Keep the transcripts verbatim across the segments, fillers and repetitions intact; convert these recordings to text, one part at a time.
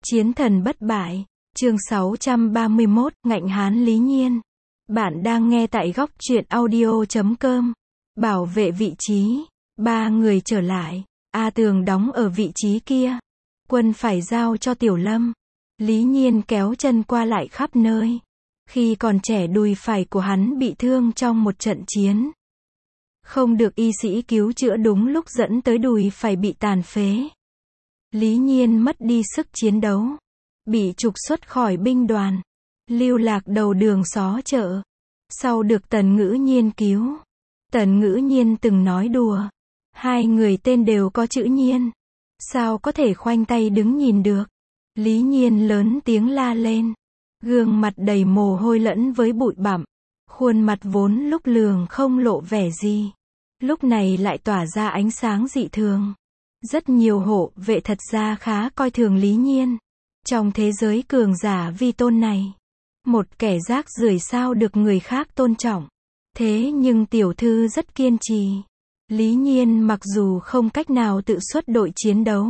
Chiến thần bất bại, chương sáu trăm ba mươi mốt, ngạnh hán Lý Nhiên. Bạn đang nghe tại góc truyện audio chấm com. Bảo vệ vị trí, ba người trở lại, A Tường đóng ở vị trí kia. Quân phải giao cho Tiểu Lâm. Lý Nhiên kéo chân qua lại khắp nơi. Khi còn trẻ đùi phải của hắn bị thương trong một trận chiến. Không được y sĩ cứu chữa đúng lúc dẫn tới đùi phải bị tàn phế. Lý Nhiên mất đi sức chiến đấu. Bị trục xuất khỏi binh đoàn. Lưu lạc đầu đường xó chợ. Sau được Tần Ngữ Nhiên cứu. Tần Ngữ Nhiên từng nói đùa. Hai người tên đều có chữ Nhiên. Sao có thể khoanh tay đứng nhìn được. Lý Nhiên lớn tiếng la lên. Gương mặt đầy mồ hôi lẫn với bụi bặm. Khuôn mặt vốn lúc lường không lộ vẻ gì. Lúc này lại tỏa ra ánh sáng dị thường. Rất nhiều hộ vệ thật ra khá coi thường Lý Nhiên. Trong thế giới cường giả vi tôn này, một kẻ rác rưởi sao được người khác tôn trọng. Thế nhưng tiểu thư rất kiên trì. Lý Nhiên mặc dù không cách nào tự xuất đội chiến đấu.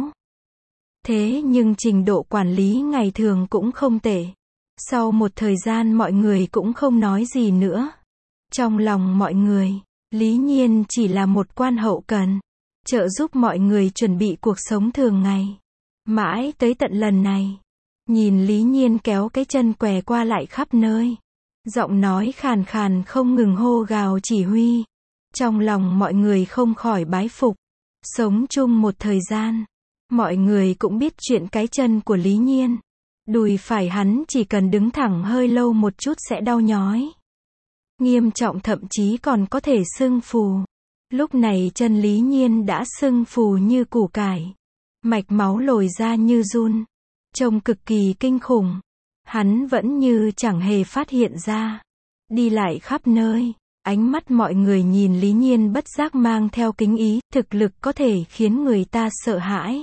Thế nhưng trình độ quản lý ngày thường cũng không tệ. Sau một thời gian mọi người cũng không nói gì nữa. Trong lòng mọi người, Lý Nhiên chỉ là một quan hậu cần. Trợ giúp mọi người chuẩn bị cuộc sống thường ngày. Mãi tới tận lần này. Nhìn Lý Nhiên kéo cái chân què qua lại khắp nơi. Giọng nói khàn khàn không ngừng hô gào chỉ huy. Trong lòng mọi người không khỏi bái phục. Sống chung một thời gian. Mọi người cũng biết chuyện cái chân của Lý Nhiên. Đùi phải hắn chỉ cần đứng thẳng hơi lâu một chút sẽ đau nhói. Nghiêm trọng thậm chí còn có thể sưng phù. Lúc này chân Lý Nhiên đã sưng phù như củ cải. Mạch máu lồi ra như giun. Trông cực kỳ kinh khủng. Hắn vẫn như chẳng hề phát hiện ra. Đi lại khắp nơi. Ánh mắt mọi người nhìn Lý Nhiên bất giác mang theo kính ý. Thực lực có thể khiến người ta sợ hãi.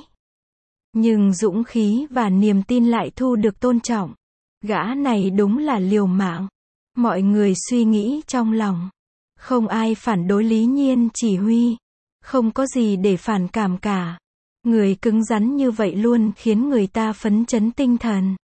Nhưng dũng khí và niềm tin lại thu được tôn trọng. Gã này đúng là liều mạng. Mọi người suy nghĩ trong lòng. Không ai phản đối Lý Nhiên chỉ huy. Không có gì để phản cảm cả. Người cứng rắn như vậy luôn khiến người ta phấn chấn tinh thần.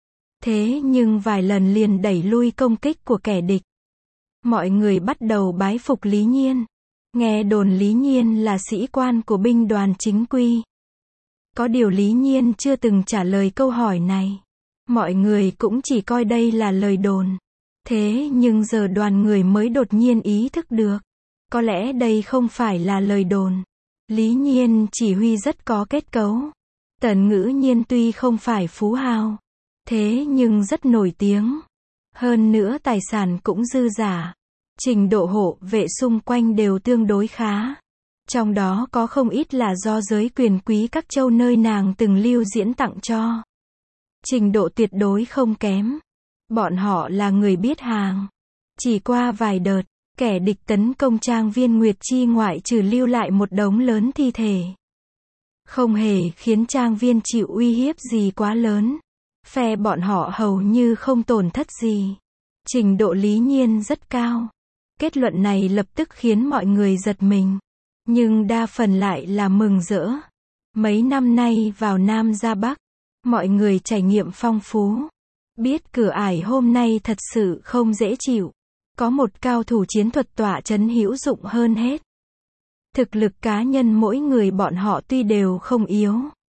Thế nhưng vài lần liền đẩy lui công kích của kẻ địch. Mọi người bắt đầu bái phục Lý Nhiên. Nghe đồn Lý Nhiên là sĩ quan của binh đoàn chính quy. Có điều Lý Nhiên chưa từng trả lời câu hỏi này. Mọi người cũng chỉ coi đây là lời đồn. Thế nhưng giờ đoàn người mới đột nhiên ý thức được. Có lẽ đây không phải là lời đồn. Lý Nhiên chỉ huy rất có kết cấu. Tần Ngữ Nhiên tuy không phải phú hào. Thế nhưng rất nổi tiếng. Hơn nữa tài sản cũng dư giả. Trình độ hộ vệ xung quanh đều tương đối khá. Trong đó có không ít là do giới quyền quý các châu nơi nàng từng lưu diễn tặng cho. Trình độ tuyệt đối không kém. Bọn họ là người biết hàng. Chỉ qua vài đợt, kẻ địch tấn công trang viên Nguyệt Chi ngoại trừ lưu lại một đống lớn thi thể. Không hề khiến trang viên chịu uy hiếp gì quá lớn. Phe bọn họ hầu như không tổn thất gì. Trình độ Lý Nhiên rất cao. Kết luận này lập tức khiến mọi người giật mình. Nhưng đa phần lại là mừng rỡ. Mấy năm nay vào Nam ra Bắc, mọi người trải nghiệm phong phú. Biết cửa ải hôm nay thật sự không dễ chịu. Có một cao thủ chiến thuật tọa chấn hữu dụng hơn hết. Thực lực cá nhân mỗi người bọn họ tuy đều không yếu.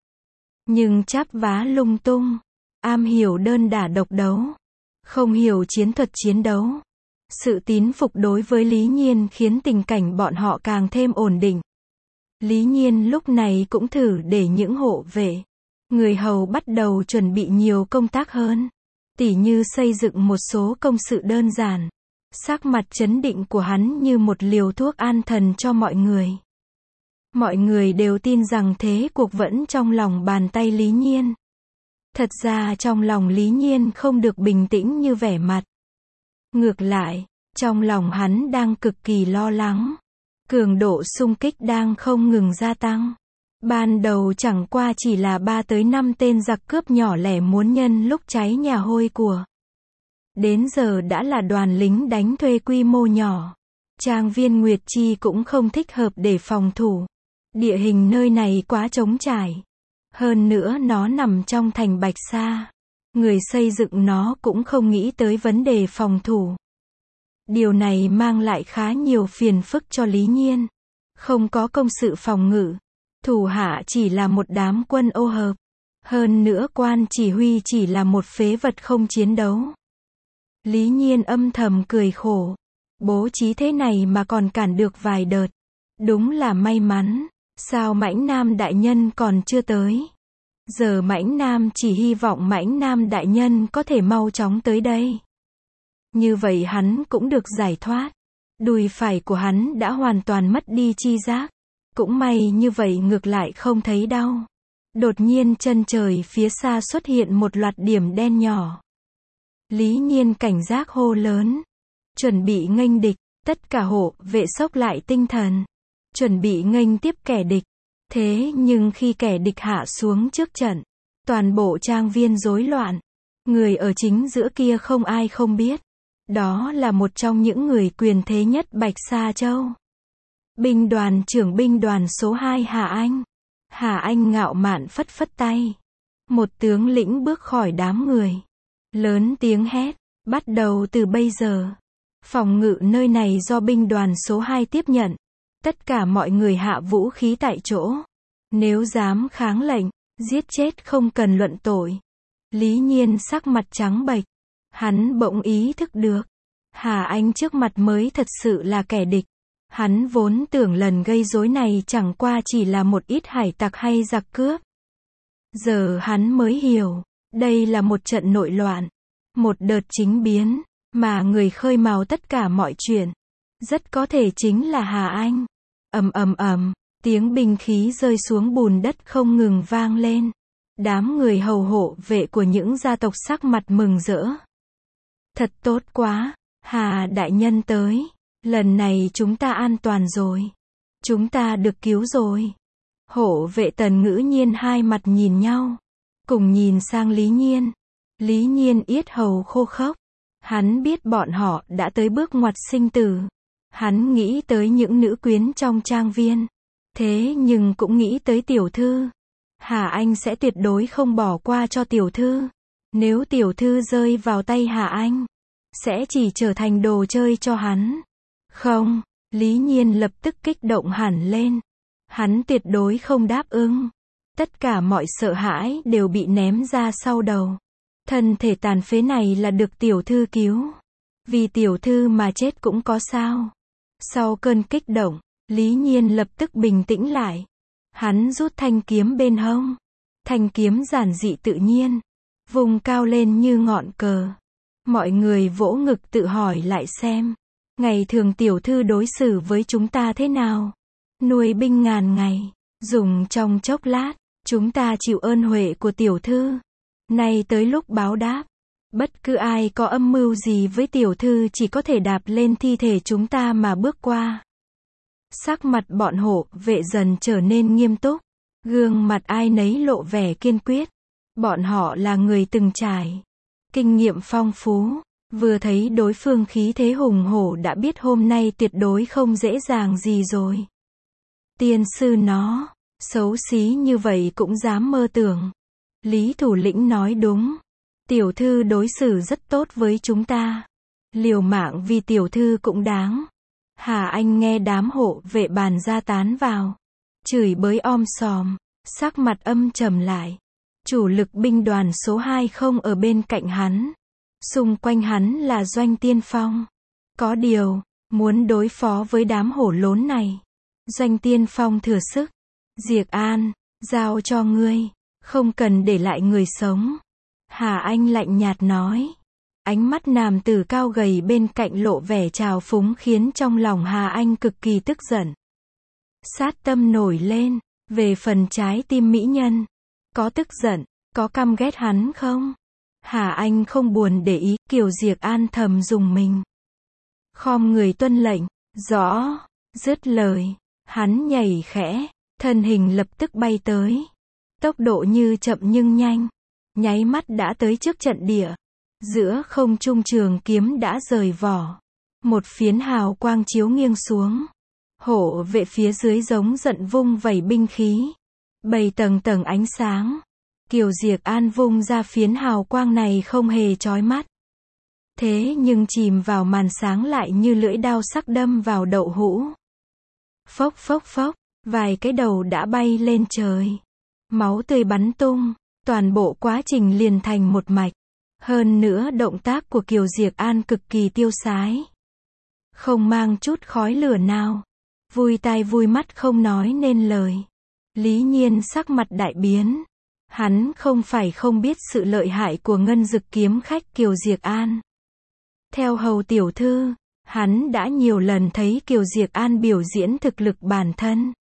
Nhưng chắp vá lung tung. Am hiểu đơn đả độc đấu. Không hiểu chiến thuật chiến đấu. Sự tín phục đối với Lý Nhiên khiến tình cảnh bọn họ càng thêm ổn định. Lý Nhiên lúc này cũng thử để những hộ vệ, người hầu bắt đầu chuẩn bị nhiều công tác hơn. Tỉ như xây dựng một số công sự đơn giản. Sắc mặt trấn định của hắn như một liều thuốc an thần cho mọi người. Mọi người đều tin rằng thế cuộc vẫn trong lòng bàn tay Lý Nhiên. Thật ra trong lòng Lý Nhiên không được bình tĩnh như vẻ mặt. Ngược lại, trong lòng hắn đang cực kỳ lo lắng. Cường độ xung kích đang không ngừng gia tăng. Ban đầu chẳng qua chỉ là ba tới năm tên giặc cướp nhỏ lẻ muốn nhân lúc cháy nhà hôi của. Đến giờ đã là đoàn lính đánh thuê quy mô nhỏ. Trang viên Nguyệt Chi cũng không thích hợp để phòng thủ. Địa hình nơi này quá trống trải. Hơn nữa nó nằm trong thành Bạch Sa. Người xây dựng nó cũng không nghĩ tới vấn đề phòng thủ. Điều này mang lại khá nhiều phiền phức cho Lý Nhiên. Không có công sự phòng ngự. Thủ hạ chỉ là một đám quân ô hợp. Hơn nữa quan chỉ huy chỉ là một phế vật không chiến đấu. Lý Nhiên âm thầm cười khổ. Bố trí thế này mà còn cản được vài đợt. Đúng là may mắn. Sao Mãnh Nam đại nhân còn chưa tới? Giờ Mãnh Nam chỉ hy vọng Mãnh Nam đại nhân có thể mau chóng tới đây. Như vậy hắn cũng được giải thoát. Đùi phải của hắn đã hoàn toàn mất đi chi giác. Cũng may như vậy ngược lại không thấy đau. Đột nhiên chân trời phía xa xuất hiện một loạt điểm đen nhỏ. Lý Nhiên cảnh giác hô lớn. Chuẩn bị nghênh địch, tất cả hộ vệ xốc lại tinh thần. Chuẩn bị nghênh tiếp kẻ địch. Thế nhưng khi kẻ địch hạ xuống trước trận, toàn bộ trang viên rối loạn. Người ở chính giữa kia không ai không biết. Đó là một trong những người quyền thế nhất Bạch Sa Châu. Binh đoàn trưởng binh đoàn số hai Hà Anh. Hà Anh ngạo mạn phất phất tay. Một tướng lĩnh bước khỏi đám người. Lớn tiếng hét, bắt đầu từ bây giờ. Phòng ngự nơi này do binh đoàn số hai tiếp nhận. Tất cả mọi người hạ vũ khí tại chỗ. Nếu dám kháng lệnh, giết chết không cần luận tội. Lý Nhiên sắc mặt trắng bệch. Hắn bỗng ý thức được. Hà Anh trước mặt mới thật sự là kẻ địch. Hắn vốn tưởng lần gây rối này chẳng qua chỉ là một ít hải tặc hay giặc cướp. Giờ hắn mới hiểu. Đây là một trận nội loạn. Một đợt chính biến. Mà người khơi mào tất cả mọi chuyện. Rất có thể chính là Hà Anh. Ầm ầm ầm. Tiếng binh khí rơi xuống bùn đất không ngừng vang lên. Đám người hầu hộ vệ của những gia tộc sắc mặt mừng rỡ. Thật tốt quá. Hà đại nhân tới. Lần này chúng ta an toàn rồi. Chúng ta được cứu rồi. Hộ vệ Tần Ngữ Nhiên hai mặt nhìn nhau. Cùng nhìn sang Lý Nhiên. Lý Nhiên yết hầu khô khốc. Hắn biết bọn họ đã tới bước ngoặt sinh tử. Hắn nghĩ tới những nữ quyến trong trang viên. Thế nhưng cũng nghĩ tới tiểu thư. Hà Anh sẽ tuyệt đối không bỏ qua cho tiểu thư. Nếu tiểu thư rơi vào tay Hà Anh, sẽ chỉ trở thành đồ chơi cho hắn. Không, Lý Nhiên lập tức kích động hẳn lên. Hắn tuyệt đối không đáp ứng. Tất cả mọi sợ hãi đều bị ném ra sau đầu. Thân thể tàn phế này là được tiểu thư cứu. Vì tiểu thư mà chết cũng có sao. Sau cơn kích động, Lý Nhiên lập tức bình tĩnh lại. Hắn rút thanh kiếm bên hông. Thanh kiếm giản dị tự nhiên. Vùng cao lên như ngọn cờ. Mọi người vỗ ngực tự hỏi lại xem. Ngày thường tiểu thư đối xử với chúng ta thế nào? Nuôi binh ngàn ngày. Dùng trong chốc lát. Chúng ta chịu ơn huệ của tiểu thư. Nay tới lúc báo đáp. Bất cứ ai có âm mưu gì với tiểu thư chỉ có thể đạp lên thi thể chúng ta mà bước qua. Sắc mặt bọn hộ vệ dần trở nên nghiêm túc. Gương mặt ai nấy lộ vẻ kiên quyết. Bọn họ là người từng trải. Kinh nghiệm phong phú. Vừa thấy đối phương khí thế hùng hổ đã biết hôm nay tuyệt đối không dễ dàng gì rồi. Tiên sư nó, xấu xí như vậy cũng dám mơ tưởng. Lý thủ lĩnh nói đúng. Tiểu thư đối xử rất tốt với chúng ta. Liều mạng vì tiểu thư cũng đáng. Hà Anh nghe đám hộ vệ bàn ra tán vào. Chửi bới om sòm. Sắc mặt âm trầm lại. Chủ lực binh đoàn số hai không ở bên cạnh hắn. Xung quanh hắn là Doanh Tiên Phong. Có điều, muốn đối phó với đám hổ lốn này. Doanh Tiên Phong thừa sức. Diệc An, giao cho ngươi. Không cần để lại người sống. Hà Anh lạnh nhạt nói. Ánh mắt nam tử cao gầy bên cạnh lộ vẻ trào phúng khiến trong lòng Hà Anh cực kỳ tức giận. Sát tâm nổi lên. Về phần trái tim mỹ nhân. Có tức giận, có căm ghét hắn không? Hà Anh không buồn để ý, Kiều Diệc An thầm dùng mình. Khom người tuân lệnh, rõ, dứt lời, hắn nhảy khẽ, thân hình lập tức bay tới. Tốc độ như chậm nhưng nhanh, nháy mắt đã tới trước trận địa. Giữa không trung trường kiếm đã rời vỏ. Một phiến hào quang chiếu nghiêng xuống. Hộ vệ phía dưới giống giận vung vẩy binh khí. Bảy tầng tầng ánh sáng. Kiều Diệc An vung ra phiến hào quang này không hề chói mắt. Thế nhưng chìm vào màn sáng lại như lưỡi dao sắc đâm vào đậu hũ. Phốc phốc phốc, vài cái đầu đã bay lên trời. Máu tươi bắn tung, toàn bộ quá trình liền thành một mạch. Hơn nữa động tác của Kiều Diệc An cực kỳ tiêu sái. Không mang chút khói lửa nào. Vui tai vui mắt không nói nên lời. Lý Nhiên sắc mặt đại biến. Hắn không phải không biết sự lợi hại của ngân dực kiếm khách Kiều Diệc An. Theo hầu tiểu thư, hắn đã nhiều lần thấy Kiều Diệc An biểu diễn thực lực bản thân.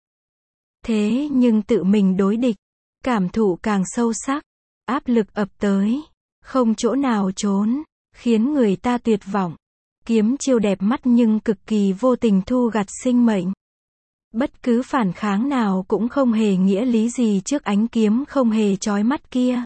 Thế nhưng tự mình đối địch, cảm thụ càng sâu sắc, áp lực ập tới, không chỗ nào trốn, khiến người ta tuyệt vọng. Kiếm chiêu đẹp mắt nhưng cực kỳ vô tình thu gặt sinh mệnh. Bất cứ phản kháng nào cũng không hề nghĩa lý gì trước ánh kiếm không hề chói mắt kia.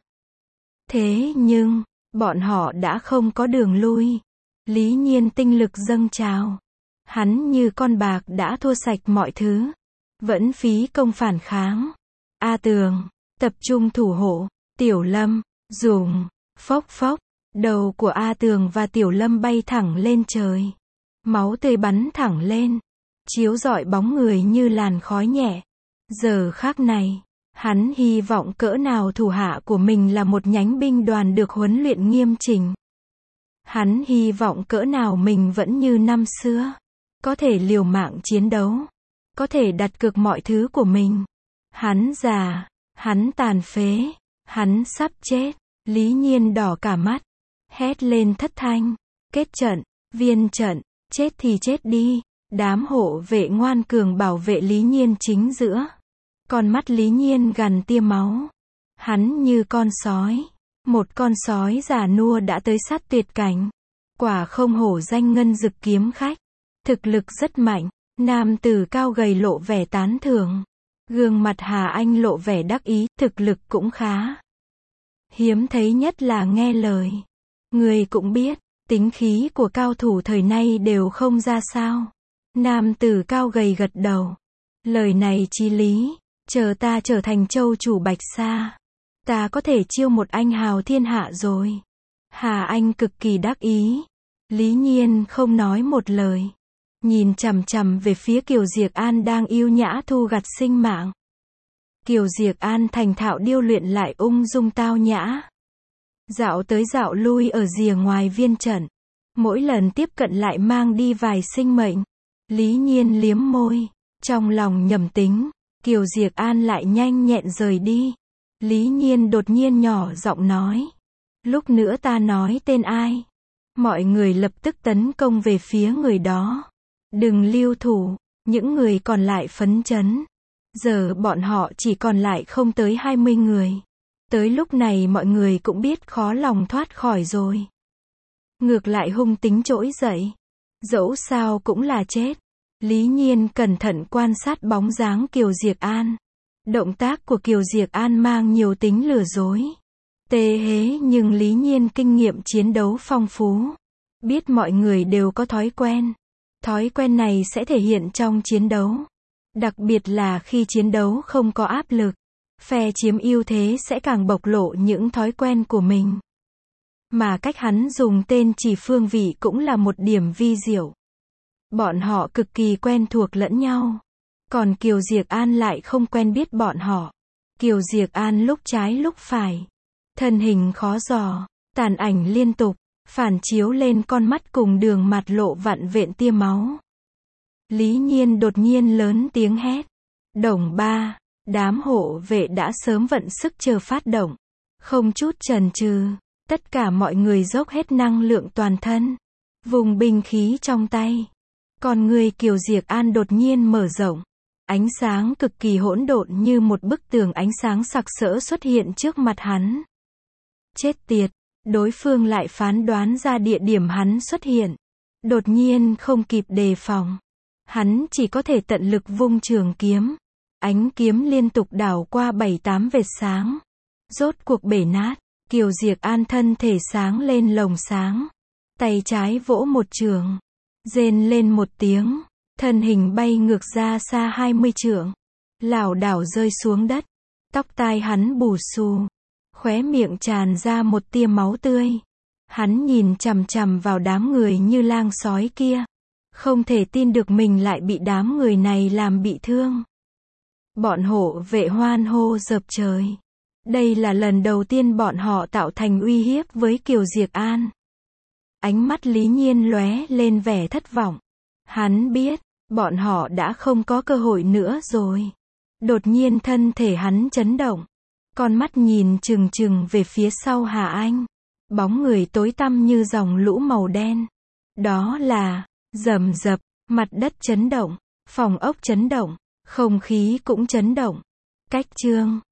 Thế nhưng, bọn họ đã không có đường lui. Lý Nhiên tinh lực dâng trào. Hắn như con bạc đã thua sạch mọi thứ. Vẫn phí công phản kháng. A Tường, tập trung thủ hộ. Tiểu Lâm, dùng. Phốc phốc. Đầu của A Tường và Tiểu Lâm bay thẳng lên trời. Máu tươi bắn thẳng lên. Chiếu rọi bóng người như làn khói nhẹ. Giờ khắc này, hắn hy vọng cỡ nào thủ hạ của mình là một nhánh binh đoàn được huấn luyện nghiêm chỉnh. Hắn hy vọng cỡ nào mình vẫn như năm xưa. Có thể liều mạng chiến đấu. Có thể đặt cược mọi thứ của mình. Hắn già. Hắn tàn phế. Hắn sắp chết. Lý Nhiên đỏ cả mắt. Hét lên thất thanh. Kết trận. Viên trận. Chết thì chết đi. Đám hộ vệ ngoan cường bảo vệ Lý Nhiên chính giữa. Con mắt Lý Nhiên gằn tia máu. Hắn như con sói. Một con sói già nua đã tới sát tuyệt cảnh. Quả không hổ danh ngân dực kiếm khách. Thực lực rất mạnh. Nam tử cao gầy lộ vẻ tán thưởng. Gương mặt Hà Anh lộ vẻ đắc ý, thực lực cũng khá. Hiếm thấy nhất là nghe lời. Người cũng biết, tính khí của cao thủ thời nay đều không ra sao. Nam tử cao gầy gật đầu. Lời này chí lý, chờ ta trở thành châu chủ Bạch Sa. Ta có thể chiêu một anh hào thiên hạ rồi. Hà Anh cực kỳ đắc ý. Lý Nhiên không nói một lời. Nhìn chằm chằm về phía Kiều Diệc An đang yêu nhã thu gặt sinh mạng. Kiều Diệc An thành thạo điêu luyện lại ung dung tao nhã. Dạo tới dạo lui ở rìa ngoài viên trận. Mỗi lần tiếp cận lại mang đi vài sinh mệnh. Lý Nhiên liếm môi. Trong lòng nhầm tính. Kiều Diệc An lại nhanh nhẹn rời đi. Lý Nhiên đột nhiên nhỏ giọng nói. Lúc nữa ta nói tên ai. Mọi người lập tức tấn công về phía người đó. Đừng lưu thủ. Những người còn lại phấn chấn. Giờ bọn họ chỉ còn lại không tới hai mươi người. Tới lúc này mọi người cũng biết khó lòng thoát khỏi rồi. Ngược lại hung tính trỗi dậy. Dẫu sao cũng là chết. Lý Nhiên cẩn thận quan sát bóng dáng Kiều Diệc An. Động tác của Kiều Diệc An mang nhiều tính lừa dối. Tê hế nhưng Lý Nhiên kinh nghiệm chiến đấu phong phú. Biết mọi người đều có thói quen. Thói quen này sẽ thể hiện trong chiến đấu. Đặc biệt là khi chiến đấu không có áp lực. Phe chiếm ưu thế sẽ càng bộc lộ những thói quen của mình. Mà cách hắn dùng tên chỉ phương vị cũng là một điểm vi diệu. Bọn họ cực kỳ quen thuộc lẫn nhau. Còn Kiều Diệc An lại không quen biết bọn họ. Kiều Diệc An lúc trái lúc phải. Thân hình khó dò. Tàn ảnh liên tục. Phản chiếu lên con mắt cùng đường mặt lộ vặn vện tia máu. Lý Nhiên đột nhiên lớn tiếng hét. Đồng ba. Đám hộ vệ đã sớm vận sức chờ phát động. Không chút chần chừ. Tất cả mọi người dốc hết năng lượng toàn thân. Vùng binh khí trong tay. Còn người Kiều Diệc An đột nhiên mở rộng. Ánh sáng cực kỳ hỗn độn như một bức tường ánh sáng sặc sỡ xuất hiện trước mặt hắn. Chết tiệt, đối phương lại phán đoán ra địa điểm hắn xuất hiện. Đột nhiên không kịp đề phòng. Hắn chỉ có thể tận lực vung trường kiếm. Ánh kiếm liên tục đảo qua bảy tám vệt sáng. Rốt cuộc bể nát. Kiều Diệc An thân thể sáng lên lồng sáng. Tay trái vỗ một trường. Rên lên một tiếng. Thân hình bay ngược ra xa hai mươi trượng. Lảo đảo rơi xuống đất. Tóc tai hắn bù xù, khóe miệng tràn ra một tia máu tươi. Hắn nhìn chằm chằm vào đám người như lang sói kia. Không thể tin được mình lại bị đám người này làm bị thương. Bọn hộ vệ hoan hô dập trời. Đây là lần đầu tiên bọn họ tạo thành uy hiếp với Kiều Diệc An. Ánh mắt Lý Nhiên lóe lên vẻ thất vọng. Hắn biết, bọn họ đã không có cơ hội nữa rồi. Đột nhiên thân thể hắn chấn động. Con mắt nhìn chừng chừng về phía sau Hà Anh. Bóng người tối tăm như dòng lũ màu đen. Đó là, rầm rập, mặt đất chấn động, phòng ốc chấn động, không khí cũng chấn động. Cách chương